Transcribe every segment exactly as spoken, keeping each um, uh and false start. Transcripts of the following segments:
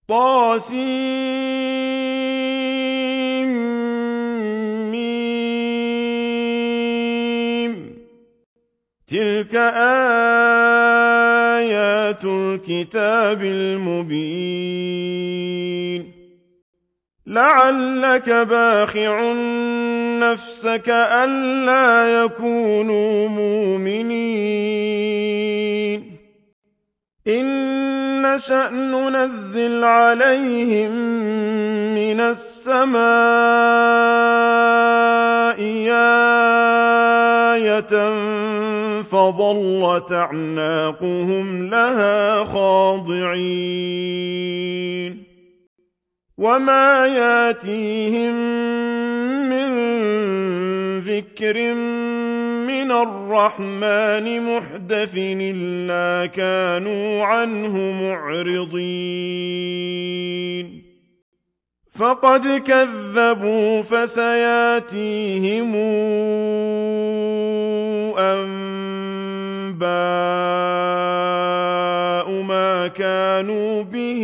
طسم تلك آيات الكتاب المبين لعلك باخع نفسك ألا يكونوا مؤمنين إن نشأ ننزل عليهم من السماء آية فظلت أعناقهم لها خاضعين وما ياتيهم من ذكر من الرحمن محدث إلا كانوا عنه معرضين فقد كذبوا فسياتيهم أنباء ما كانوا به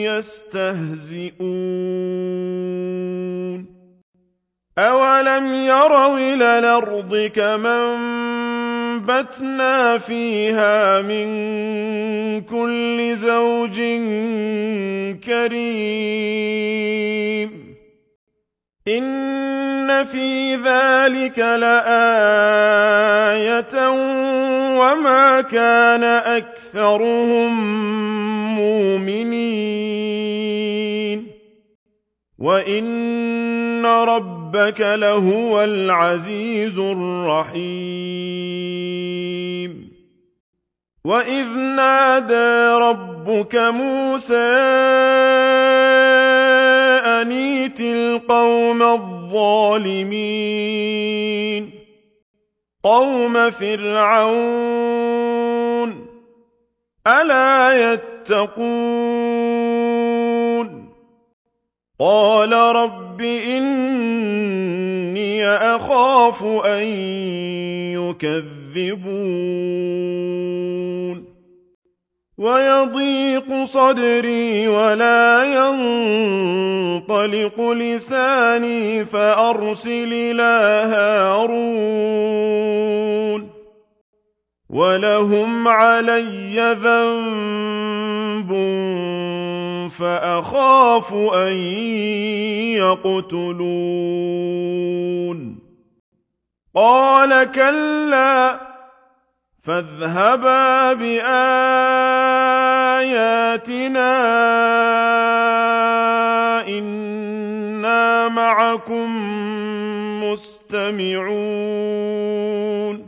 يستهزئون أولم يروا إلى الأرض كما أنبتنا فيها من كل زوج كريم إن في ذلك لآية وما كان أكثرهم مؤمنين وإن ربك لهو العزيز الرحيم وإذ نادى ربك موسى أن ائت القوم الظالمين قوم فرعون ألا يتقون قال رب إني أخاف أن يكذبون ويضيق صدري ولا ينطلق لساني فأرسل إلى هارون ولهم علي ذنب فأخاف أن يقتلون قال كلا فاذهبا بآياتنا إنا معكم مستمعون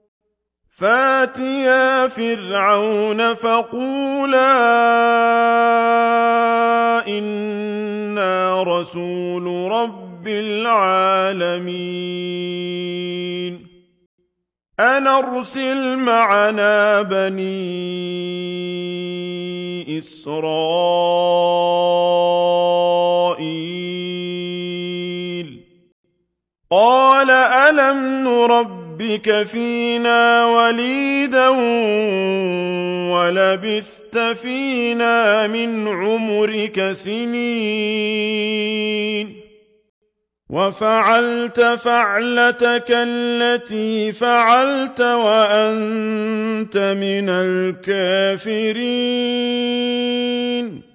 فاتيا فرعون فقولا إنا رسول رب العالمين أن أرسل معنا بني إسرائيل قال ألم نربك فينا وليدا ولبثت فينا من عمرك سنين وفعلت فعلتك التي فعلت وأنت من الكافرين